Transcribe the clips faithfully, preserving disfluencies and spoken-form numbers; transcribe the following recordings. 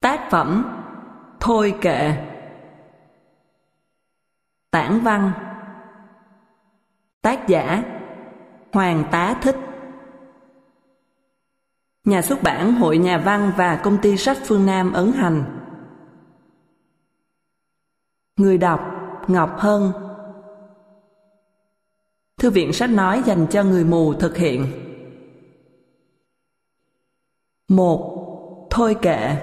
Tác phẩm Thôi kệ. Tản văn. Tác giả Hoàng Tá Thích. Nhà xuất bản Hội Nhà văn và Công ty sách Phương Nam ấn hành. Người đọc Ngọc Hân. Thư viện sách nói dành cho người mù thực hiện. một. Thôi kệ.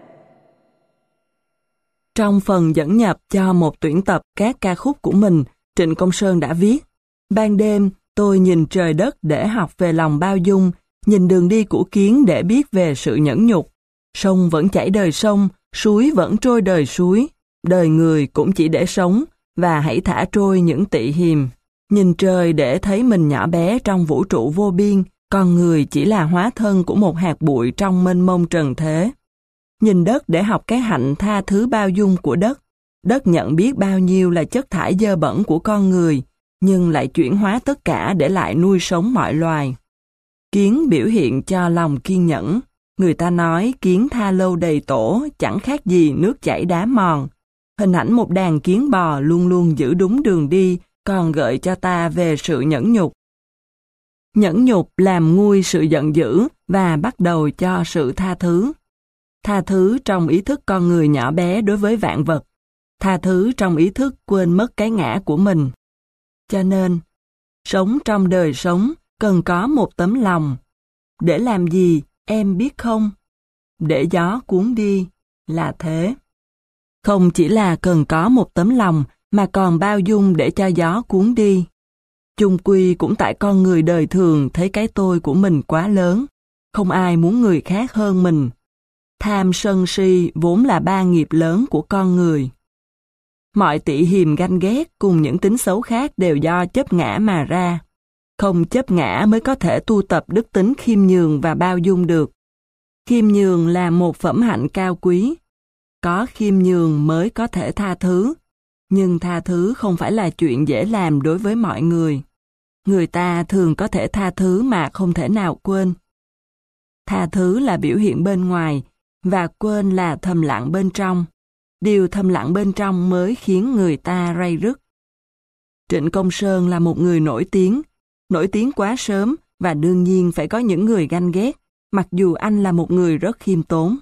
Trong phần dẫn nhập cho một tuyển tập các ca khúc của mình, Trịnh Công Sơn đã viết: ban đêm, tôi nhìn trời đất để học về lòng bao dung, nhìn đường đi của kiến để biết về sự nhẫn nhục. Sông vẫn chảy đời sông, suối vẫn trôi đời suối. Đời người cũng chỉ để sống, và hãy thả trôi những tị hiềm. Nhìn trời để thấy mình nhỏ bé trong vũ trụ vô biên, con người chỉ là hóa thân của một hạt bụi trong mênh mông trần thế. Nhìn đất để học cái hạnh tha thứ bao dung của đất. Đất nhận biết bao nhiêu là chất thải dơ bẩn của con người, nhưng lại chuyển hóa tất cả để lại nuôi sống mọi loài. Kiến biểu hiện cho lòng kiên nhẫn. Người ta nói kiến tha lâu đầy tổ, chẳng khác gì nước chảy đá mòn. Hình ảnh một đàn kiến bò luôn luôn giữ đúng đường đi, còn gợi cho ta về sự nhẫn nhục. Nhẫn nhục làm nguôi sự giận dữ và bắt đầu cho sự tha thứ. Tha thứ trong ý thức con người nhỏ bé đối với vạn vật. Tha thứ trong ý thức quên mất cái ngã của mình. Cho nên, sống trong đời sống cần có một tấm lòng. Để làm gì, em biết không? Để gió cuốn đi, là thế. Không chỉ là cần có một tấm lòng, mà còn bao dung để cho gió cuốn đi. Chung quy cũng tại con người đời thường thấy cái tôi của mình quá lớn. Không ai muốn người khác hơn mình. Tham sân si vốn là ba nghiệp lớn của con người. Mọi tị hiềm ganh ghét cùng những tính xấu khác đều do chấp ngã mà ra. Không chấp ngã mới có thể tu tập đức tính khiêm nhường và bao dung được. Khiêm nhường là một phẩm hạnh cao quý. Có khiêm nhường mới có thể tha thứ. Nhưng tha thứ không phải là chuyện dễ làm đối với mọi người. Người ta thường có thể tha thứ mà không thể nào quên. Tha thứ là biểu hiện bên ngoài, và quên là thầm lặng bên trong. Điều thầm lặng bên trong mới khiến người ta ray rứt. Trịnh Công Sơn là một người nổi tiếng, nổi tiếng quá sớm và đương nhiên phải có những người ganh ghét, mặc dù anh là một người rất khiêm tốn.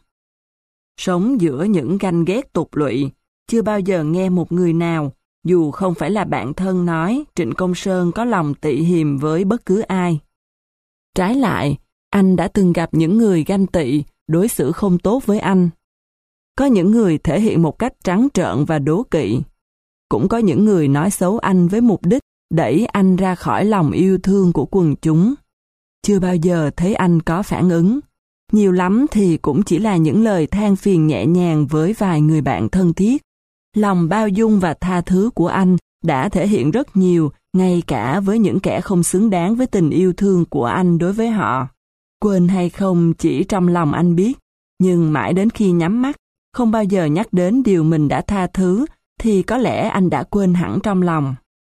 Sống giữa những ganh ghét tục lụy, chưa bao giờ nghe một người nào, dù không phải là bạn thân nói Trịnh Công Sơn có lòng tị hiềm với bất cứ ai. Trái lại, anh đã từng gặp những người ganh tị, đối xử không tốt với anh. Có những người thể hiện một cách trắng trợn và đố kỵ. Cũng có những người nói xấu anh với mục đích đẩy anh ra khỏi lòng yêu thương của quần chúng. Chưa bao giờ thấy anh có phản ứng. Nhiều lắm thì cũng chỉ là những lời than phiền nhẹ nhàng với vài người bạn thân thiết. Lòng bao dung và tha thứ của anh đã thể hiện rất nhiều, ngay cả với những kẻ không xứng đáng với tình yêu thương của anh đối với họ. Quên hay không chỉ trong lòng anh biết, nhưng mãi đến khi nhắm mắt, không bao giờ nhắc đến điều mình đã tha thứ, thì có lẽ anh đã quên hẳn trong lòng.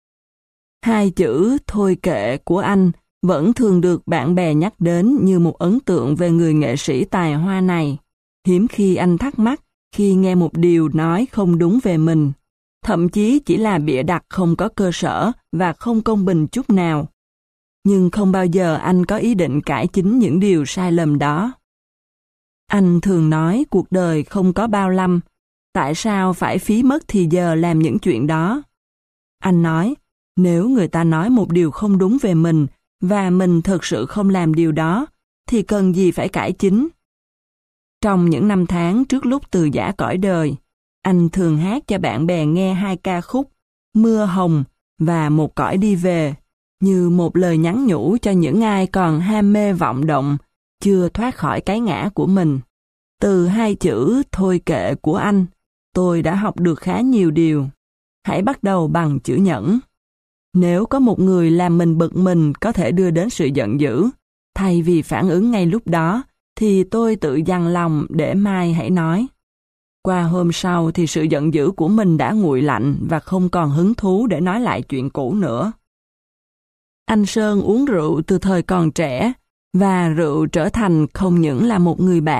Hai chữ thôi kệ của anh vẫn thường được bạn bè nhắc đến như một ấn tượng về người nghệ sĩ tài hoa này. Hiếm khi anh thắc mắc khi nghe một điều nói không đúng về mình, thậm chí chỉ là bịa đặt không có cơ sở và không công bình chút nào. Nhưng không bao giờ anh có ý định cải chính những điều sai lầm đó. Anh thường nói cuộc đời không có bao lâm, tại sao phải phí mất thì giờ làm những chuyện đó? Anh nói, nếu người ta nói một điều không đúng về mình và mình thực sự không làm điều đó, thì cần gì phải cải chính? Trong những năm tháng trước lúc từ giã cõi đời, anh thường hát cho bạn bè nghe hai ca khúc Mưa Hồng và Một Cõi Đi Về, như một lời nhắn nhủ cho những ai còn ham mê vọng động, chưa thoát khỏi cái ngã của mình. Từ hai chữ thôi kệ của anh, tôi đã học được khá nhiều điều. Hãy bắt đầu bằng chữ nhẫn. Nếu có một người làm mình bực mình có thể đưa đến sự giận dữ, thay vì phản ứng ngay lúc đó, thì tôi tự dằn lòng để mai hãy nói. Qua hôm sau thì sự giận dữ của mình đã nguội lạnh và không còn hứng thú để nói lại chuyện cũ nữa. Anh Sơn uống rượu từ thời còn trẻ, và rượu trở thành không những là một người bạn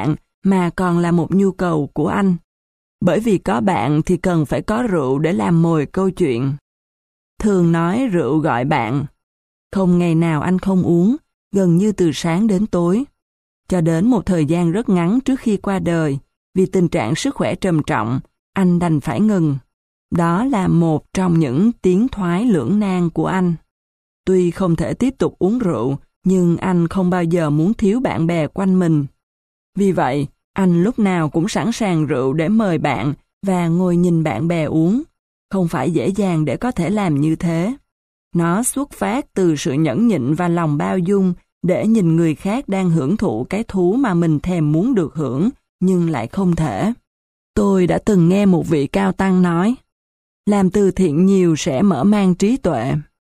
mà còn là một nhu cầu của anh. Bởi vì có bạn thì cần phải có rượu để làm mồi câu chuyện. Thường nói rượu gọi bạn. Không ngày nào anh không uống, gần như từ sáng đến tối. Cho đến một thời gian rất ngắn trước khi qua đời, vì tình trạng sức khỏe trầm trọng, anh đành phải ngừng. Đó là một trong những tiến thoái lưỡng nan của anh. Tuy không thể tiếp tục uống rượu, nhưng anh không bao giờ muốn thiếu bạn bè quanh mình. Vì vậy, anh lúc nào cũng sẵn sàng rượu để mời bạn và ngồi nhìn bạn bè uống. Không phải dễ dàng để có thể làm như thế. Nó xuất phát từ sự nhẫn nhịn và lòng bao dung để nhìn người khác đang hưởng thụ cái thú mà mình thèm muốn được hưởng, nhưng lại không thể. Tôi đã từng nghe một vị cao tăng nói, làm từ thiện nhiều sẽ mở mang trí tuệ.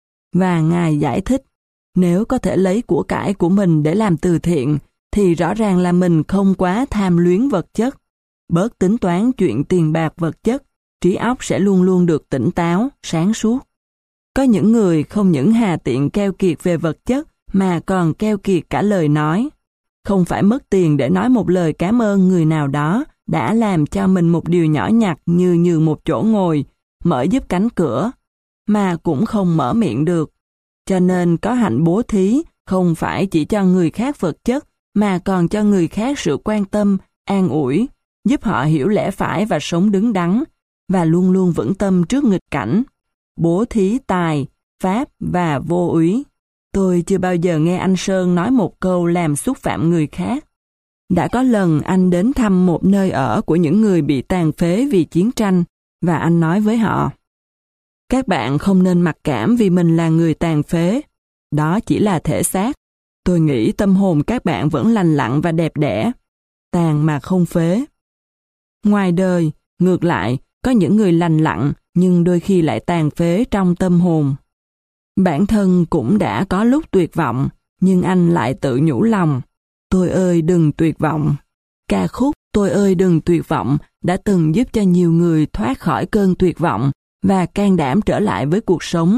Và Ngài giải thích, nếu có thể lấy của cải của mình để làm từ thiện, thì rõ ràng là mình không quá tham luyến vật chất. Bớt tính toán chuyện tiền bạc vật chất, trí óc sẽ luôn luôn được tỉnh táo, sáng suốt. Có những người không những hà tiện keo kiệt về vật chất, mà còn keo kiệt cả lời nói. Không phải mất tiền để nói một lời cảm ơn người nào đó đã làm cho mình một điều nhỏ nhặt như nhường một chỗ ngồi, mở giúp cánh cửa, mà cũng không mở miệng được. Cho nên có hạnh bố thí không phải chỉ cho người khác vật chất, mà còn cho người khác sự quan tâm, an ủi, giúp họ hiểu lẽ phải và sống đứng đắn, và luôn luôn vững tâm trước nghịch cảnh. Bố thí tài, pháp và vô úy. Tôi chưa bao giờ nghe anh Sơn nói một câu làm xúc phạm người khác. Đã có lần anh đến thăm một nơi ở của những người bị tàn phế vì chiến tranh, và anh nói với họ, các bạn không nên mặc cảm vì mình là người tàn phế. Đó chỉ là thể xác. Tôi nghĩ tâm hồn các bạn vẫn lành lặn và đẹp đẽ, tàn mà không phế. Ngoài đời, ngược lại, có những người lành lặn nhưng đôi khi lại tàn phế trong tâm hồn. Bản thân cũng đã có lúc tuyệt vọng, nhưng anh lại tự nhủ lòng, tôi ơi đừng tuyệt vọng. Ca khúc Tôi ơi đừng tuyệt vọng đã từng giúp cho nhiều người thoát khỏi cơn tuyệt vọng và can đảm trở lại với cuộc sống,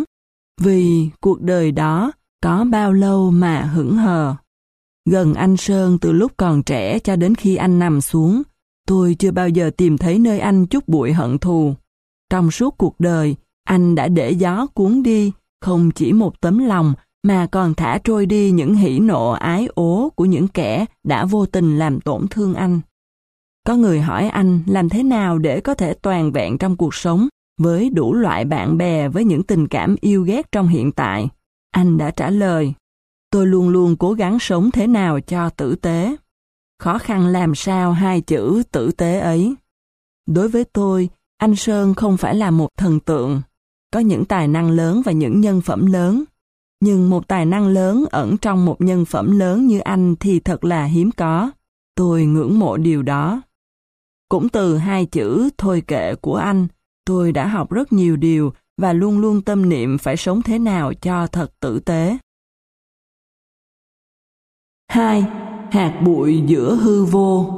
vì cuộc đời đó có bao lâu mà hững hờ. Gần anh Sơn từ lúc còn trẻ cho đến khi anh nằm xuống, tôi chưa bao giờ tìm thấy nơi anh chút bụi hận thù. Trong suốt cuộc đời, anh đã để gió cuốn đi, không chỉ một tấm lòng, mà còn thả trôi đi những hỉ nộ ái ố của những kẻ đã vô tình làm tổn thương anh. Có người hỏi anh làm thế nào để có thể toàn vẹn trong cuộc sống, với đủ loại bạn bè với những tình cảm yêu ghét trong hiện tại. Anh đã trả lời, tôi luôn luôn cố gắng sống thế nào cho tử tế. Khó khăn làm sao hai chữ tử tế ấy. Đối với tôi, anh Sơn không phải là một thần tượng. Có những tài năng lớn và những nhân phẩm lớn. Nhưng một tài năng lớn ẩn trong một nhân phẩm lớn như anh thì thật là hiếm có. Tôi ngưỡng mộ điều đó. Cũng từ hai chữ thôi kệ của anh, tôi đã học rất nhiều điều và luôn luôn tâm niệm phải sống thế nào cho thật tử tế. hai. Hạt bụi giữa hư vô.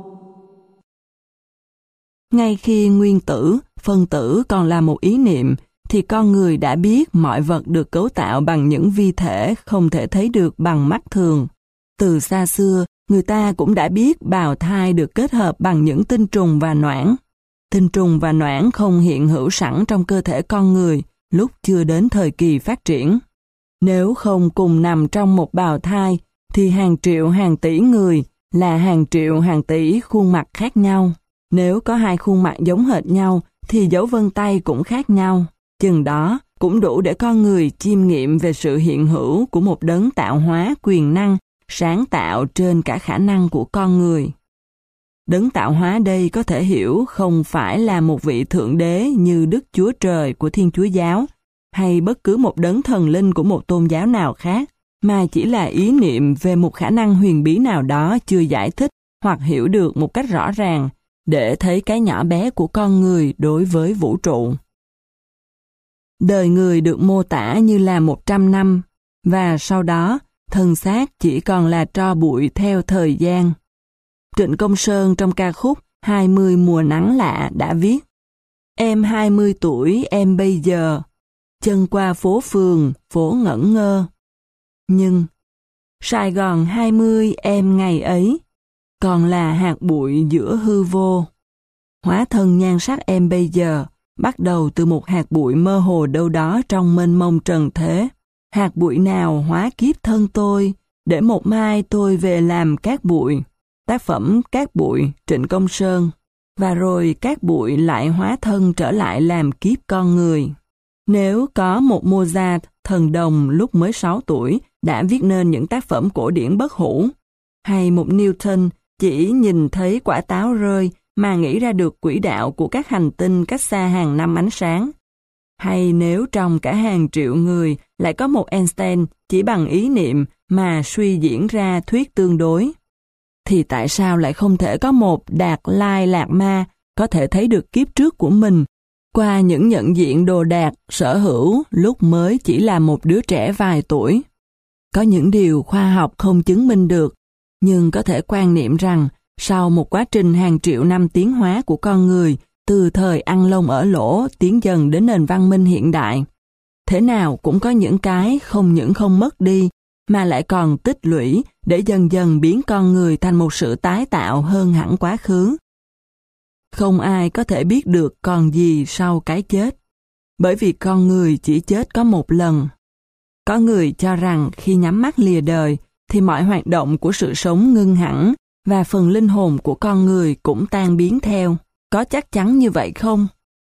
Ngay khi nguyên tử, phân tử còn là một ý niệm, thì con người đã biết mọi vật được cấu tạo bằng những vi thể không thể thấy được bằng mắt thường. Từ xa xưa, người ta cũng đã biết bào thai được kết hợp bằng những tinh trùng và noãn. Tinh trùng và noãn không hiện hữu sẵn trong cơ thể con người lúc chưa đến thời kỳ phát triển. Nếu không cùng nằm trong một bào thai, thì hàng triệu hàng tỷ người là hàng triệu hàng tỷ khuôn mặt khác nhau. Nếu có hai khuôn mặt giống hệt nhau, thì dấu vân tay cũng khác nhau. Chừng đó cũng đủ để con người chiêm nghiệm về sự hiện hữu của một đấng tạo hóa quyền năng, sáng tạo trên cả khả năng của con người. Đấng tạo hóa đây có thể hiểu không phải là một vị thượng đế như Đức Chúa Trời của Thiên Chúa Giáo, hay bất cứ một đấng thần linh của một tôn giáo nào khác, mà chỉ là ý niệm về một khả năng huyền bí nào đó chưa giải thích hoặc hiểu được một cách rõ ràng, để thấy cái nhỏ bé của con người đối với vũ trụ. Đời người được mô tả như là một trăm năm, và sau đó, thân xác chỉ còn là tro bụi theo thời gian. Trịnh Công Sơn trong ca khúc hai mươi mùa nắng lạ đã viết: Em hai mươi tuổi em bây giờ, chân qua phố phường, phố ngẩn ngơ. Nhưng, Sài Gòn hai mươi em ngày ấy, còn là hạt bụi giữa hư vô. Hóa thân nhan sắc em bây giờ bắt đầu từ một hạt bụi mơ hồ đâu đó trong mênh mông trần thế. Hạt bụi nào hóa kiếp thân tôi, để một mai tôi về làm cát bụi. Tác phẩm Cát bụi, Trịnh Công Sơn. Và rồi cát bụi lại hóa thân trở lại làm kiếp con người. Nếu có một Mozart thần đồng lúc mới sáu tuổi đã viết nên những tác phẩm cổ điển bất hủ, hay một Newton chỉ nhìn thấy quả táo rơi mà nghĩ ra được quỹ đạo của các hành tinh cách xa hàng năm ánh sáng, hay nếu trong cả hàng triệu người lại có một Einstein chỉ bằng ý niệm mà suy diễn ra thuyết tương đối, thì tại sao lại không thể có một Đạt Lai Lạt Ma có thể thấy được kiếp trước của mình qua những nhận diện đồ đạc sở hữu lúc mới chỉ là một đứa trẻ vài tuổi? Có những điều khoa học không chứng minh được, nhưng có thể quan niệm rằng sau một quá trình hàng triệu năm tiến hóa của con người, từ thời ăn lông ở lỗ tiến dần đến nền văn minh hiện đại, thế nào cũng có những cái không những không mất đi, mà lại còn tích lũy để dần dần biến con người thành một sự tái tạo hơn hẳn quá khứ. Không ai có thể biết được còn gì sau cái chết, bởi vì con người chỉ chết có một lần. Có người cho rằng khi nhắm mắt lìa đời thì mọi hoạt động của sự sống ngưng hẳn và phần linh hồn của con người cũng tan biến theo. Có chắc chắn như vậy không?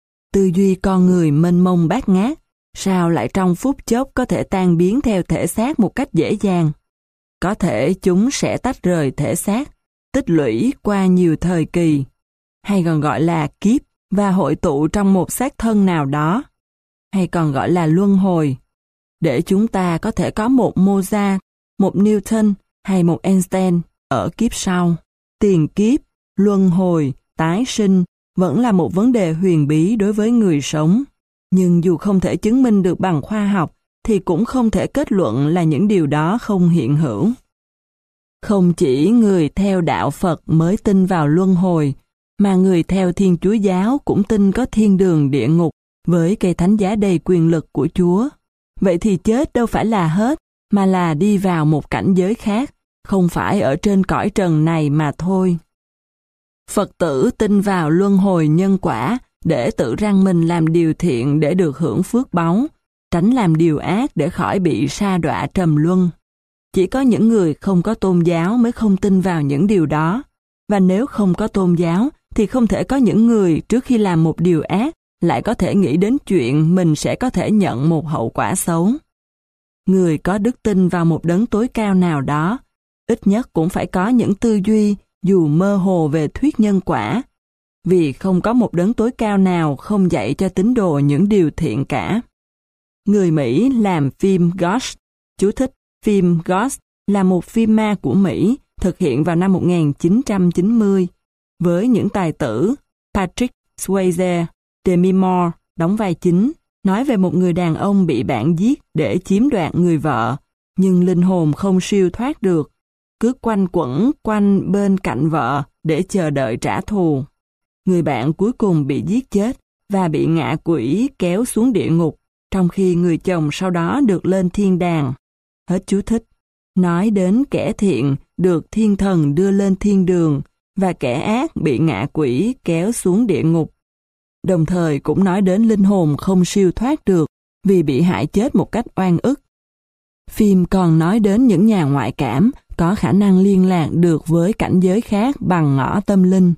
Tư duy con người mênh mông bát ngát, sao lại trong phút chốc có thể tan biến theo thể xác một cách dễ dàng? Có thể chúng sẽ tách rời thể xác, tích lũy qua nhiều thời kỳ, hay còn gọi là kiếp, và hội tụ trong một xác thân nào đó, hay còn gọi là luân hồi, để chúng ta có thể có một Mozart, một Newton hay một Einstein ở kiếp sau. Tiền kiếp, luân hồi, tái sinh vẫn là một vấn đề huyền bí đối với người sống, nhưng dù không thể chứng minh được bằng khoa học thì cũng không thể kết luận là những điều đó không hiện hữu. Không chỉ người theo đạo Phật mới tin vào luân hồi, mà người theo Thiên Chúa giáo cũng tin có thiên đường địa ngục với cây thánh giá đầy quyền lực của Chúa. Vậy thì chết đâu phải là hết, mà là đi vào một cảnh giới khác, không phải ở trên cõi trần này mà thôi. Phật tử tin vào luân hồi nhân quả để tự răng mình làm điều thiện để được hưởng phước báu, tránh làm điều ác để khỏi bị sa đọa trầm luân. Chỉ có những người không có tôn giáo mới không tin vào những điều đó, và nếu không có tôn giáo thì không thể có những người trước khi làm một điều ác lại có thể nghĩ đến chuyện mình sẽ có thể nhận một hậu quả xấu. Người có đức tin vào một đấng tối cao nào đó, ít nhất cũng phải có những tư duy dù mơ hồ về thuyết nhân quả, vì không có một đấng tối cao nào không dạy cho tín đồ những điều thiện cả. Người Mỹ làm phim Ghost, chú thích, phim Ghost là một phim ma của Mỹ thực hiện vào năm một nghìn chín trăm chín mươi, với những tài tử Patrick Swayze, Demi Moore đóng vai chính, nói về một người đàn ông bị bạn giết để chiếm đoạt người vợ, nhưng linh hồn không siêu thoát được, cứ quanh quẩn quanh bên cạnh vợ để chờ đợi trả thù. Người bạn cuối cùng bị giết chết và bị ngạ quỷ kéo xuống địa ngục, trong khi người chồng sau đó được lên thiên đàng. Hết chú thích. Nói đến kẻ thiện được thiên thần đưa lên thiên đường và kẻ ác bị ngạ quỷ kéo xuống địa ngục. Đồng thời cũng nói đến linh hồn không siêu thoát được vì bị hại chết một cách oan ức. Phim còn nói đến những nhà ngoại cảm có khả năng liên lạc được với cảnh giới khác bằng ngõ tâm linh.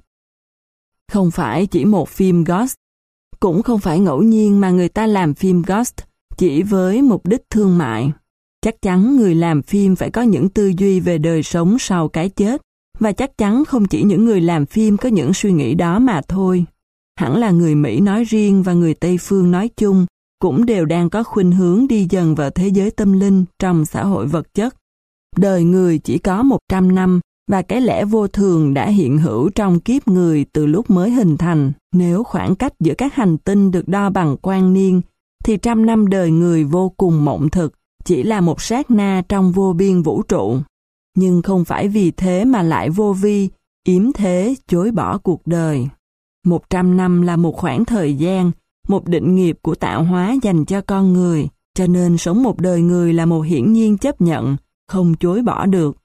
Không phải chỉ một phim Ghost, cũng không phải ngẫu nhiên mà người ta làm phim Ghost chỉ với mục đích thương mại. Chắc chắn người làm phim phải có những tư duy về đời sống sau cái chết, và chắc chắn không chỉ những người làm phim có những suy nghĩ đó mà thôi. Hẳn là người Mỹ nói riêng và người Tây Phương nói chung cũng đều đang có khuynh hướng đi dần vào thế giới tâm linh trong xã hội vật chất. Đời người chỉ có một trăm năm và cái lẽ vô thường đã hiện hữu trong kiếp người từ lúc mới hình thành. Nếu khoảng cách giữa các hành tinh được đo bằng quang niên, thì trăm năm đời người vô cùng mộng thực, chỉ là một sát na trong vô biên vũ trụ. Nhưng không phải vì thế mà lại vô vi, yếm thế chối bỏ cuộc đời. Một trăm năm là một khoảng thời gian, một định nghiệp của tạo hóa dành cho con người, cho nên sống một đời người là một hiển nhiên chấp nhận, không chối bỏ được.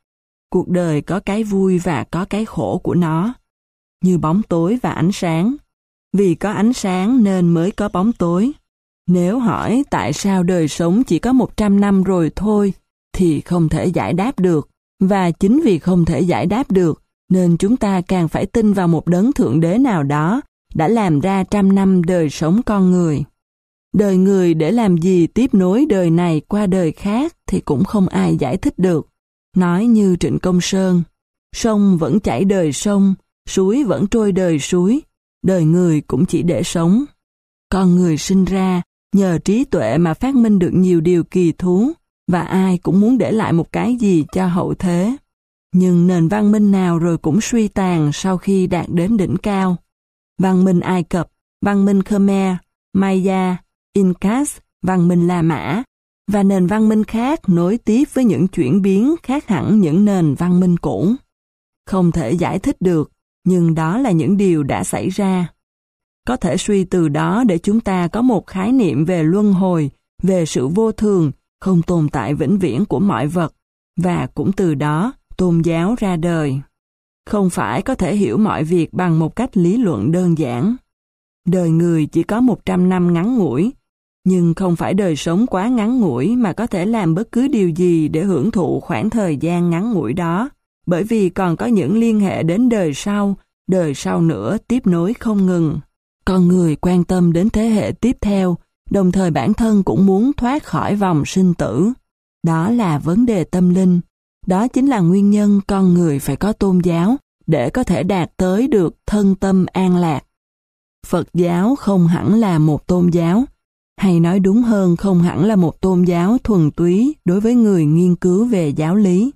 Cuộc đời có cái vui và có cái khổ của nó, như bóng tối và ánh sáng. Vì có ánh sáng nên mới có bóng tối. Nếu hỏi tại sao đời sống chỉ có một trăm năm rồi thôi, thì không thể giải đáp được. Và chính vì không thể giải đáp được, nên chúng ta càng phải tin vào một đấng thượng đế nào đó đã làm ra trăm năm đời sống con người. Đời người để làm gì tiếp nối đời này qua đời khác thì cũng không ai giải thích được. Nói như Trịnh Công Sơn, sông vẫn chảy đời sông, suối vẫn trôi đời suối, đời người cũng chỉ để sống. Con người sinh ra nhờ trí tuệ mà phát minh được nhiều điều kỳ thú, và ai cũng muốn để lại một cái gì cho hậu thế. Nhưng nền văn minh nào rồi cũng suy tàn sau khi đạt đến đỉnh cao. Văn minh Ai Cập, văn minh Khmer, Maya, Incas, văn minh La Mã, và nền văn minh khác nối tiếp với những chuyển biến khác hẳn những nền văn minh cũ. Không thể giải thích được, nhưng đó là những điều đã xảy ra. Có thể suy từ đó để chúng ta có một khái niệm về luân hồi, về sự vô thường, không tồn tại vĩnh viễn của mọi vật, và cũng từ đó tôn giáo ra đời. Không phải có thể hiểu mọi việc bằng một cách lý luận đơn giản. Đời người chỉ có một trăm năm ngắn ngủi, nhưng không phải đời sống quá ngắn ngủi mà có thể làm bất cứ điều gì để hưởng thụ khoảng thời gian ngắn ngủi đó, bởi vì còn có những liên hệ đến đời sau, đời sau nữa tiếp nối không ngừng. Con người quan tâm đến thế hệ tiếp theo, đồng thời bản thân cũng muốn thoát khỏi vòng sinh tử. Đó là vấn đề tâm linh. Đó chính là nguyên nhân con người phải có tôn giáo để có thể đạt tới được thân tâm an lạc. Phật giáo không hẳn là một tôn giáo, hay nói đúng hơn không hẳn là một tôn giáo thuần túy đối với người nghiên cứu về giáo lý.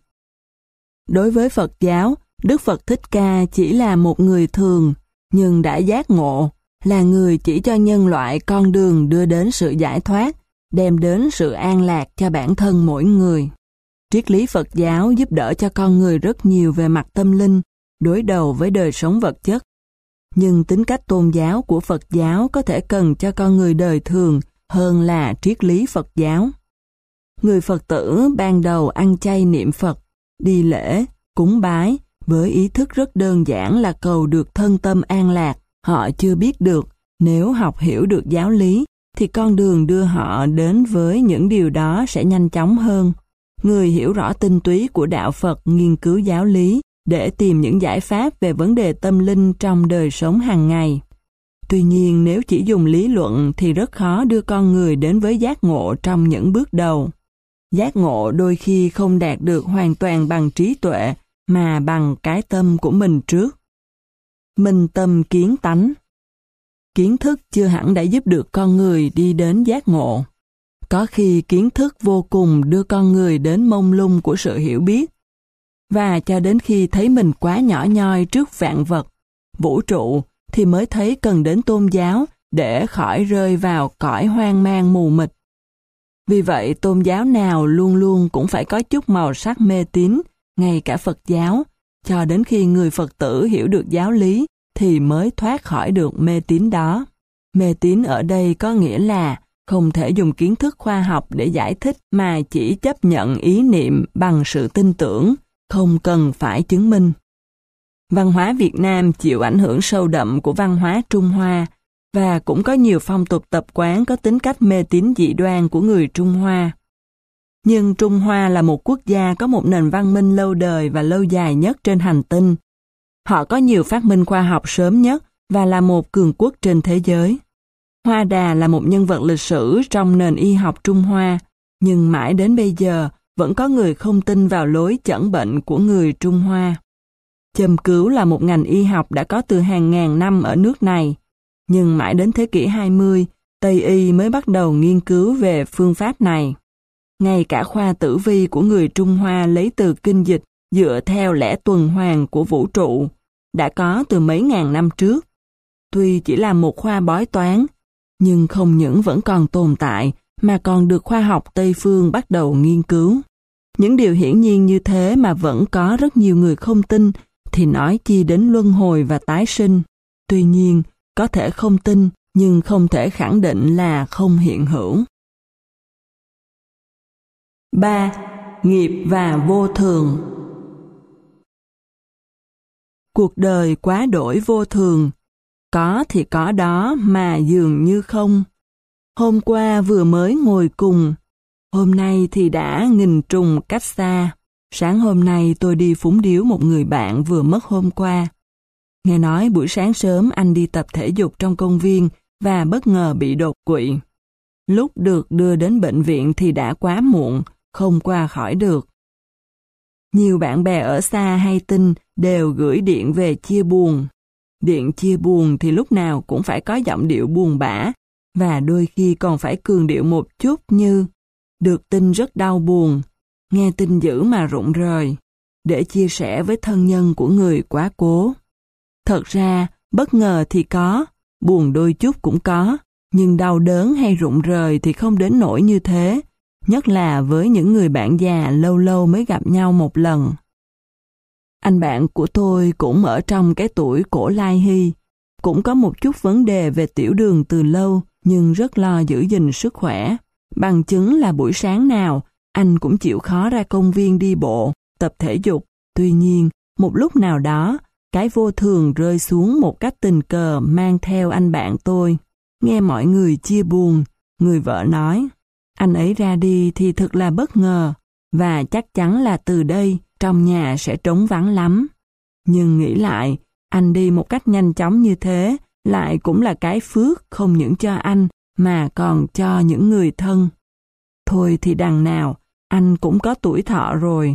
Đối với Phật giáo, Đức Phật Thích Ca chỉ là một người thường, nhưng đã giác ngộ, là người chỉ cho nhân loại con đường đưa đến sự giải thoát, đem đến sự an lạc cho bản thân mỗi người. Triết lý Phật giáo giúp đỡ cho con người rất nhiều về mặt tâm linh, đối đầu với đời sống vật chất. Nhưng tính cách tôn giáo của Phật giáo có thể cần cho con người đời thường hơn là triết lý Phật giáo. Người Phật tử ban đầu ăn chay niệm Phật, đi lễ, cúng bái, với ý thức rất đơn giản là cầu được thân tâm an lạc. Họ chưa biết được, nếu học hiểu được giáo lý, thì con đường đưa họ đến với những điều đó sẽ nhanh chóng hơn. Người hiểu rõ tinh túy của đạo Phật nghiên cứu giáo lý để tìm những giải pháp về vấn đề tâm linh trong đời sống hàng ngày. Tuy nhiên, nếu chỉ dùng lý luận thì rất khó đưa con người đến với giác ngộ trong những bước đầu. Giác ngộ đôi khi không đạt được hoàn toàn bằng trí tuệ, mà bằng cái tâm của mình trước. Minh tâm kiến tánh. Kiến thức chưa hẳn đã giúp được con người đi đến giác ngộ. Có khi kiến thức vô cùng đưa con người đến mông lung của sự hiểu biết. Và cho đến khi thấy mình quá nhỏ nhoi trước vạn vật, vũ trụ, thì mới thấy cần đến tôn giáo để khỏi rơi vào cõi hoang mang mù mịt. Vì vậy, tôn giáo nào luôn luôn cũng phải có chút màu sắc mê tín, ngay cả Phật giáo, cho đến khi người Phật tử hiểu được giáo lý thì mới thoát khỏi được mê tín đó. Mê tín ở đây có nghĩa là không thể dùng kiến thức khoa học để giải thích mà chỉ chấp nhận ý niệm bằng sự tin tưởng, không cần phải chứng minh. Văn hóa Việt Nam chịu ảnh hưởng sâu đậm của văn hóa Trung Hoa và cũng có nhiều phong tục tập quán có tính cách mê tín dị đoan của người Trung Hoa. Nhưng Trung Hoa là một quốc gia có một nền văn minh lâu đời và lâu dài nhất trên hành tinh. Họ có nhiều phát minh khoa học sớm nhất và là một cường quốc trên thế giới. Hoa Đà là một nhân vật lịch sử trong nền y học Trung Hoa, nhưng mãi đến bây giờ vẫn có người không tin vào lối chẩn bệnh của người Trung Hoa. Châm cứu là một ngành y học đã có từ hàng ngàn năm ở nước này, nhưng mãi đến thế kỷ hai mươi, Tây y mới bắt đầu nghiên cứu về phương pháp này. Ngay cả khoa tử vi của người Trung Hoa lấy từ kinh dịch dựa theo lẽ tuần hoàn của vũ trụ, đã có từ mấy ngàn năm trước. Tuy chỉ là một khoa bói toán, nhưng không những vẫn còn tồn tại, mà còn được khoa học Tây phương bắt đầu nghiên cứu. Những điều hiển nhiên như thế mà vẫn có rất nhiều người không tin, thì nói chi đến luân hồi và tái sinh. Tuy nhiên, có thể không tin, nhưng không thể khẳng định là không hiện hữu. ba. Nghiệp và vô thường. Cuộc đời quá đổi vô thường. Có thì có đó mà dường như không. Hôm qua vừa mới ngồi cùng, hôm nay thì đã nghìn trùng cách xa. Sáng hôm nay tôi đi phúng điếu một người bạn vừa mất hôm qua. Nghe nói buổi sáng sớm anh đi tập thể dục trong công viên và bất ngờ bị đột quỵ. Lúc được đưa đến bệnh viện thì đã quá muộn, không qua khỏi được. Nhiều bạn bè ở xa hay tin đều gửi điện về chia buồn. Điện chia buồn thì lúc nào cũng phải có giọng điệu buồn bã, và đôi khi còn phải cường điệu một chút như được tin rất đau buồn, nghe tin dữ mà rụng rời, để chia sẻ với thân nhân của người quá cố. Thật ra, bất ngờ thì có, buồn đôi chút cũng có, nhưng đau đớn hay rụng rời thì không đến nỗi như thế, nhất là với những người bạn già lâu lâu mới gặp nhau một lần. Anh bạn của tôi cũng ở trong cái tuổi cổ lai hy, cũng có một chút vấn đề về tiểu đường từ lâu, nhưng rất lo giữ gìn sức khỏe. Bằng chứng là buổi sáng nào, anh cũng chịu khó ra công viên đi bộ, tập thể dục. Tuy nhiên, một lúc nào đó, cái vô thường rơi xuống một cách tình cờ mang theo anh bạn tôi. Nghe mọi người chia buồn, người vợ nói, anh ấy ra đi thì thật là bất ngờ, và chắc chắn là từ đây trong nhà sẽ trống vắng lắm. Nhưng nghĩ lại, anh đi một cách nhanh chóng như thế, lại cũng là cái phước không những cho anh, mà còn cho những người thân. Thôi thì đằng nào, anh cũng có tuổi thọ rồi.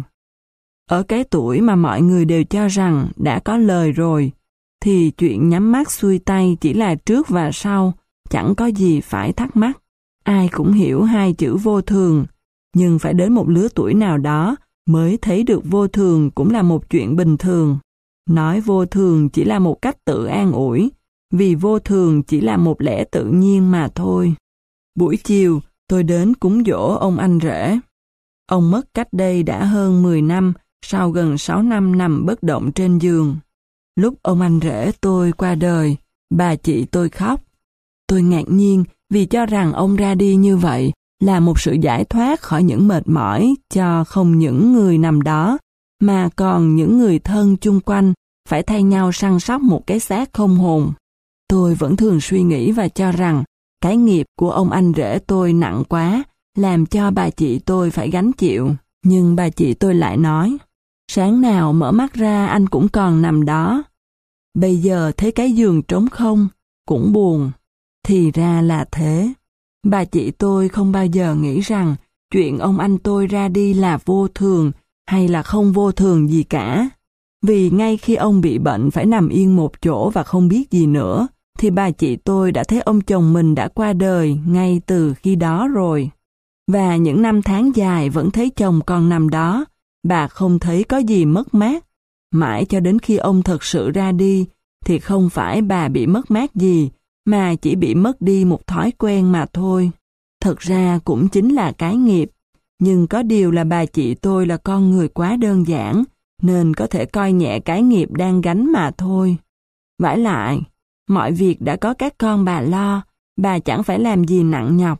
Ở cái tuổi mà mọi người đều cho rằng đã có lời rồi, thì chuyện nhắm mắt xuôi tay chỉ là trước và sau, chẳng có gì phải thắc mắc. Ai cũng hiểu hai chữ vô thường, nhưng phải đến một lứa tuổi nào đó mới thấy được vô thường cũng là một chuyện bình thường. Nói vô thường chỉ là một cách tự an ủi, vì vô thường chỉ là một lẽ tự nhiên mà thôi. Buổi chiều, tôi đến cúng giỗ ông anh rể. Ông mất cách đây đã hơn mười năm, sau gần sáu năm nằm bất động trên giường. Lúc ông anh rể tôi qua đời, bà chị tôi khóc. Tôi ngạc nhiên vì cho rằng ông ra đi như vậy là một sự giải thoát khỏi những mệt mỏi cho không những người nằm đó, mà còn những người thân chung quanh phải thay nhau săn sóc một cái xác không hồn. Tôi vẫn thường suy nghĩ và cho rằng cái nghiệp của ông anh rể tôi nặng quá, làm cho bà chị tôi phải gánh chịu. Nhưng bà chị tôi lại nói, sáng nào mở mắt ra anh cũng còn nằm đó. Bây giờ thấy cái giường trống không, cũng buồn. Thì ra là thế. Bà chị tôi không bao giờ nghĩ rằng chuyện ông anh tôi ra đi là vô thường hay là không vô thường gì cả. Vì ngay khi ông bị bệnh phải nằm yên một chỗ và không biết gì nữa, thì bà chị tôi đã thấy ông chồng mình đã qua đời ngay từ khi đó rồi. Và những năm tháng dài vẫn thấy chồng còn nằm đó, bà không thấy có gì mất mát. Mãi cho đến khi ông thật sự ra đi, thì không phải bà bị mất mát gì, mà chỉ bị mất đi một thói quen mà thôi. Thật ra cũng chính là cái nghiệp, nhưng có điều là bà chị tôi là con người quá đơn giản, nên có thể coi nhẹ cái nghiệp đang gánh mà thôi. Vả lại, mọi việc đã có các con bà lo, bà chẳng phải làm gì nặng nhọc.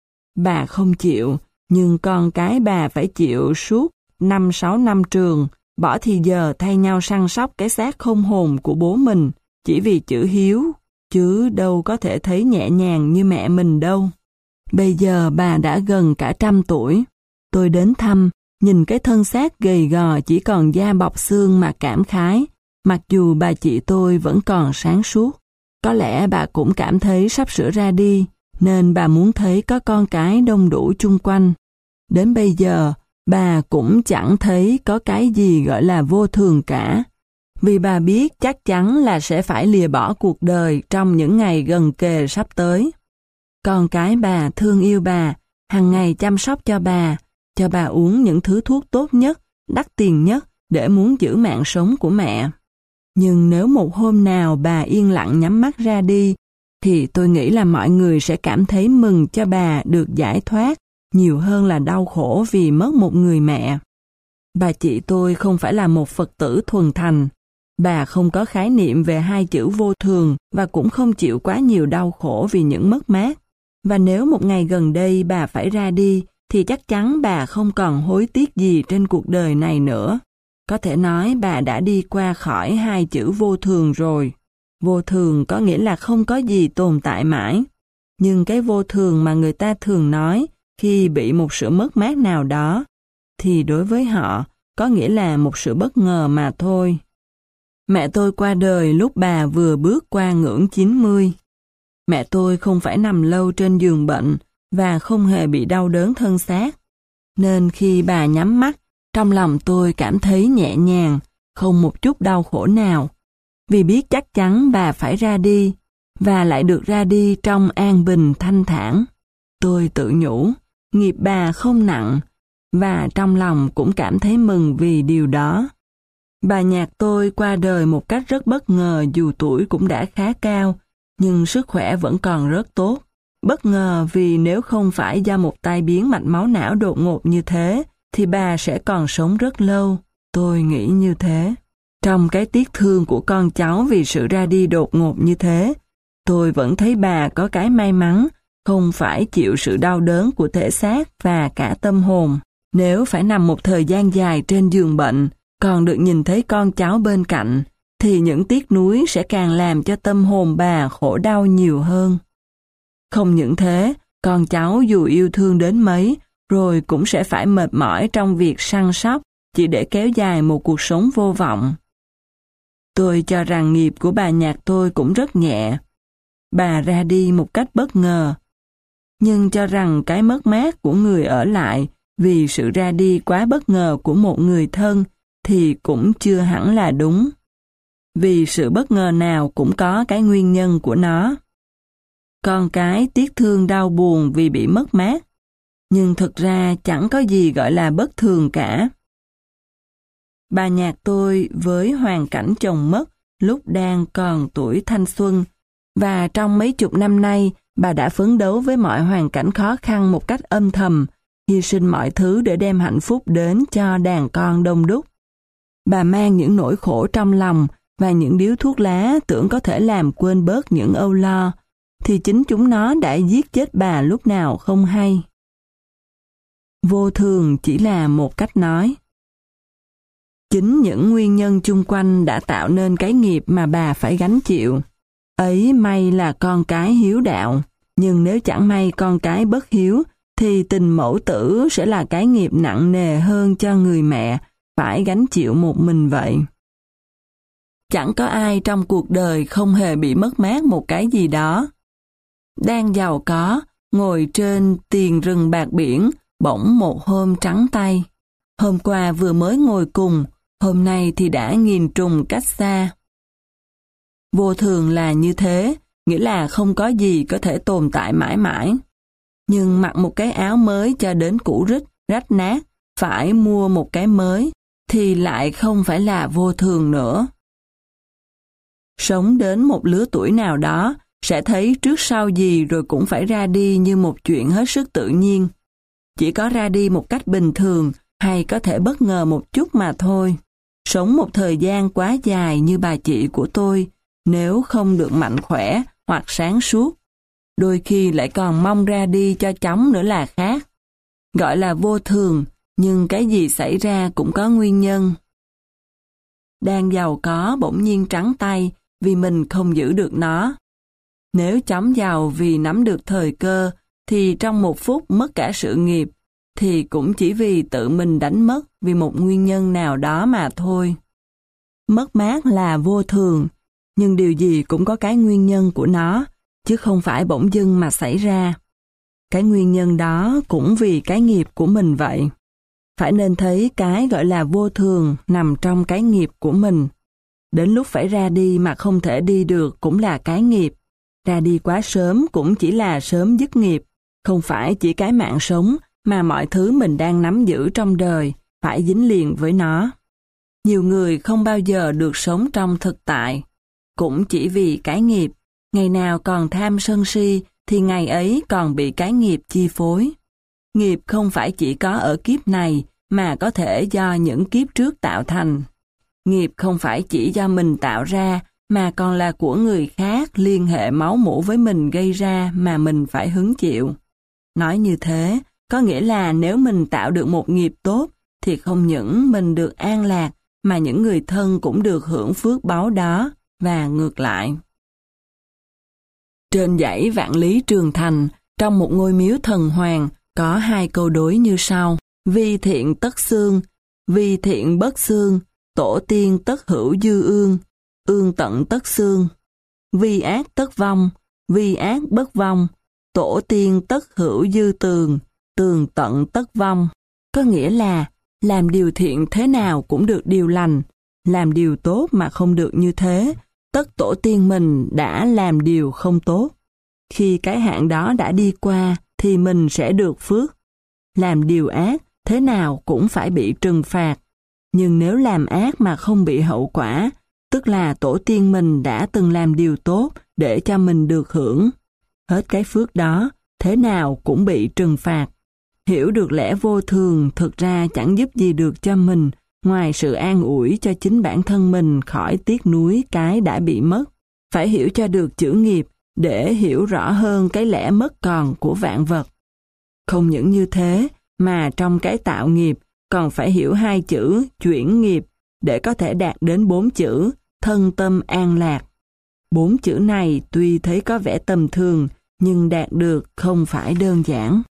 Bà không chịu, nhưng con cái bà phải chịu suốt năm sáu năm trường, bỏ thì giờ thay nhau săn sóc cái xác không hồn của bố mình, chỉ vì chữ hiếu, chứ đâu có thể thấy nhẹ nhàng như mẹ mình đâu. Bây giờ bà đã gần cả trăm tuổi. Tôi đến thăm, nhìn cái thân xác gầy gò chỉ còn da bọc xương mà cảm khái, mặc dù bà chị tôi vẫn còn sáng suốt. Có lẽ bà cũng cảm thấy sắp sửa ra đi, nên bà muốn thấy có con cái đông đủ chung quanh. Đến bây giờ, bà cũng chẳng thấy có cái gì gọi là vô thường cả, vì bà biết chắc chắn là sẽ phải lìa bỏ cuộc đời trong những ngày gần kề sắp tới. Con cái bà thương yêu bà, hàng ngày chăm sóc cho bà, cho bà uống những thứ thuốc tốt nhất, đắt tiền nhất để muốn giữ mạng sống của mẹ. Nhưng nếu một hôm nào bà yên lặng nhắm mắt ra đi, thì tôi nghĩ là mọi người sẽ cảm thấy mừng cho bà được giải thoát, nhiều hơn là đau khổ vì mất một người mẹ. Bà chị tôi không phải là một Phật tử thuần thành. Bà không có khái niệm về hai chữ vô thường và cũng không chịu quá nhiều đau khổ vì những mất mát. Và nếu một ngày gần đây bà phải ra đi, thì chắc chắn bà không còn hối tiếc gì trên cuộc đời này nữa. Có thể nói bà đã đi qua khỏi hai chữ vô thường rồi. Vô thường có nghĩa là không có gì tồn tại mãi. Nhưng cái vô thường mà người ta thường nói khi bị một sự mất mát nào đó, thì đối với họ có nghĩa là một sự bất ngờ mà thôi. Mẹ tôi qua đời lúc bà vừa bước qua ngưỡng chín mươi. Mẹ tôi không phải nằm lâu trên giường bệnh và không hề bị đau đớn thân xác. Nên khi bà nhắm mắt, trong lòng tôi cảm thấy nhẹ nhàng, không một chút đau khổ nào. Vì biết chắc chắn bà phải ra đi, và lại được ra đi trong an bình thanh thản. Tôi tự nhủ, nghiệp bà không nặng, và trong lòng cũng cảm thấy mừng vì điều đó. Bà Nhạc tôi qua đời một cách rất bất ngờ dù tuổi cũng đã khá cao, nhưng sức khỏe vẫn còn rất tốt. Bất ngờ vì nếu không phải do một tai biến mạch máu não đột ngột như thế, thì bà sẽ còn sống rất lâu. Tôi nghĩ như thế. Trong cái tiếc thương của con cháu vì sự ra đi đột ngột như thế, tôi vẫn thấy bà có cái may mắn, không phải chịu sự đau đớn của thể xác và cả tâm hồn. Nếu phải nằm một thời gian dài trên giường bệnh, còn được nhìn thấy con cháu bên cạnh, thì những tiếc nuối sẽ càng làm cho tâm hồn bà khổ đau nhiều hơn. Không những thế, con cháu dù yêu thương đến mấy, rồi cũng sẽ phải mệt mỏi trong việc săn sóc, chỉ để kéo dài một cuộc sống vô vọng. Tôi cho rằng nghiệp của bà Nhạc tôi cũng rất nhẹ. Bà ra đi một cách bất ngờ. Nhưng cho rằng cái mất mát của người ở lại vì sự ra đi quá bất ngờ của một người thân thì cũng chưa hẳn là đúng. Vì sự bất ngờ nào cũng có cái nguyên nhân của nó. Con cái tiếc thương đau buồn vì bị mất mát, nhưng thực ra chẳng có gì gọi là bất thường cả. Bà Nhạc tôi với hoàn cảnh chồng mất lúc đang còn tuổi thanh xuân, và trong mấy chục năm nay bà đã phấn đấu với mọi hoàn cảnh khó khăn một cách âm thầm, hy sinh mọi thứ để đem hạnh phúc đến cho đàn con đông đúc. Bà mang những nỗi khổ trong lòng và những điếu thuốc lá tưởng có thể làm quên bớt những âu lo, thì chính chúng nó đã giết chết bà lúc nào không hay. Vô thường chỉ là một cách nói. Chính những nguyên nhân chung quanh đã tạo nên cái nghiệp mà bà phải gánh chịu. Ấy may là con cái hiếu đạo, nhưng nếu chẳng may con cái bất hiếu, thì tình mẫu tử sẽ là cái nghiệp nặng nề hơn cho người mẹ, phải gánh chịu một mình vậy. Chẳng có ai trong cuộc đời không hề bị mất mát một cái gì đó. Đang giàu có, ngồi trên tiền rừng bạc biển, bỗng một hôm trắng tay. Hôm qua vừa mới ngồi cùng, hôm nay thì đã nghìn trùng cách xa. Vô thường là như thế, nghĩa là không có gì có thể tồn tại mãi mãi. Nhưng mặc một cái áo mới cho đến cũ rích, rách nát, phải mua một cái mới, thì lại không phải là vô thường nữa. Sống đến một lứa tuổi nào đó, sẽ thấy trước sau gì rồi cũng phải ra đi như một chuyện hết sức tự nhiên. Chỉ có ra đi một cách bình thường hay có thể bất ngờ một chút mà thôi. Sống một thời gian quá dài như bà chị của tôi, nếu không được mạnh khỏe hoặc sáng suốt, đôi khi lại còn mong ra đi cho chóng nữa là khác. Gọi là vô thường, nhưng cái gì xảy ra cũng có nguyên nhân. Đang giàu có bỗng nhiên trắng tay vì mình không giữ được nó. Nếu chóng giàu vì nắm được thời cơ, thì trong một phút mất cả sự nghiệp, thì cũng chỉ vì tự mình đánh mất vì một nguyên nhân nào đó mà thôi. Mất mát là vô thường, nhưng điều gì cũng có cái nguyên nhân của nó, chứ không phải bỗng dưng mà xảy ra. Cái nguyên nhân đó cũng vì cái nghiệp của mình vậy. Phải nên thấy cái gọi là vô thường nằm trong cái nghiệp của mình. Đến lúc phải ra đi mà không thể đi được cũng là cái nghiệp. Ra đi quá sớm cũng chỉ là sớm dứt nghiệp. Không phải chỉ cái mạng sống mà mọi thứ mình đang nắm giữ trong đời phải dính liền với nó. Nhiều người không bao giờ được sống trong thực tại. Cũng chỉ vì cái nghiệp. Ngày nào còn tham sân si thì ngày ấy còn bị cái nghiệp chi phối. Nghiệp không phải chỉ có ở kiếp này mà có thể do những kiếp trước tạo thành. Nghiệp không phải chỉ do mình tạo ra mà còn là của người khác liên hệ máu mủ với mình gây ra mà mình phải hứng chịu. Nói như thế, có nghĩa là nếu mình tạo được một nghiệp tốt thì không những mình được an lạc mà những người thân cũng được hưởng phước báu đó, và ngược lại. Trên dãy Vạn Lý Trường Thành, trong một ngôi miếu thần hoàng, có hai câu đối như sau: vi thiện tất xương, vi thiện bất xương, tổ tiên tất hữu dư ương, ương tận tất xương. Vi ác tất vong, vi ác bất vong, tổ tiên tất hữu dư tường, tường tận tất vong. Có nghĩa là, làm điều thiện thế nào cũng được điều lành, làm điều tốt mà không được như thế, tất tổ tiên mình đã làm điều không tốt. Khi cái hạn đó đã đi qua, thì mình sẽ được phước. Làm điều ác, thế nào cũng phải bị trừng phạt. Nhưng nếu làm ác mà không bị hậu quả, tức là tổ tiên mình đã từng làm điều tốt để cho mình được hưởng. Hết cái phước đó, thế nào cũng bị trừng phạt. Hiểu được lẽ vô thường thực ra chẳng giúp gì được cho mình, ngoài sự an ủi cho chính bản thân mình khỏi tiếc nuối cái đã bị mất. Phải hiểu cho được chữ nghiệp để hiểu rõ hơn cái lẽ mất còn của vạn vật. Không những như thế, mà trong cái tạo nghiệp còn phải hiểu hai chữ chuyển nghiệp để có thể đạt đến bốn chữ thân tâm an lạc. Bốn chữ này tuy thấy có vẻ tầm thường, nhưng đạt được không phải đơn giản.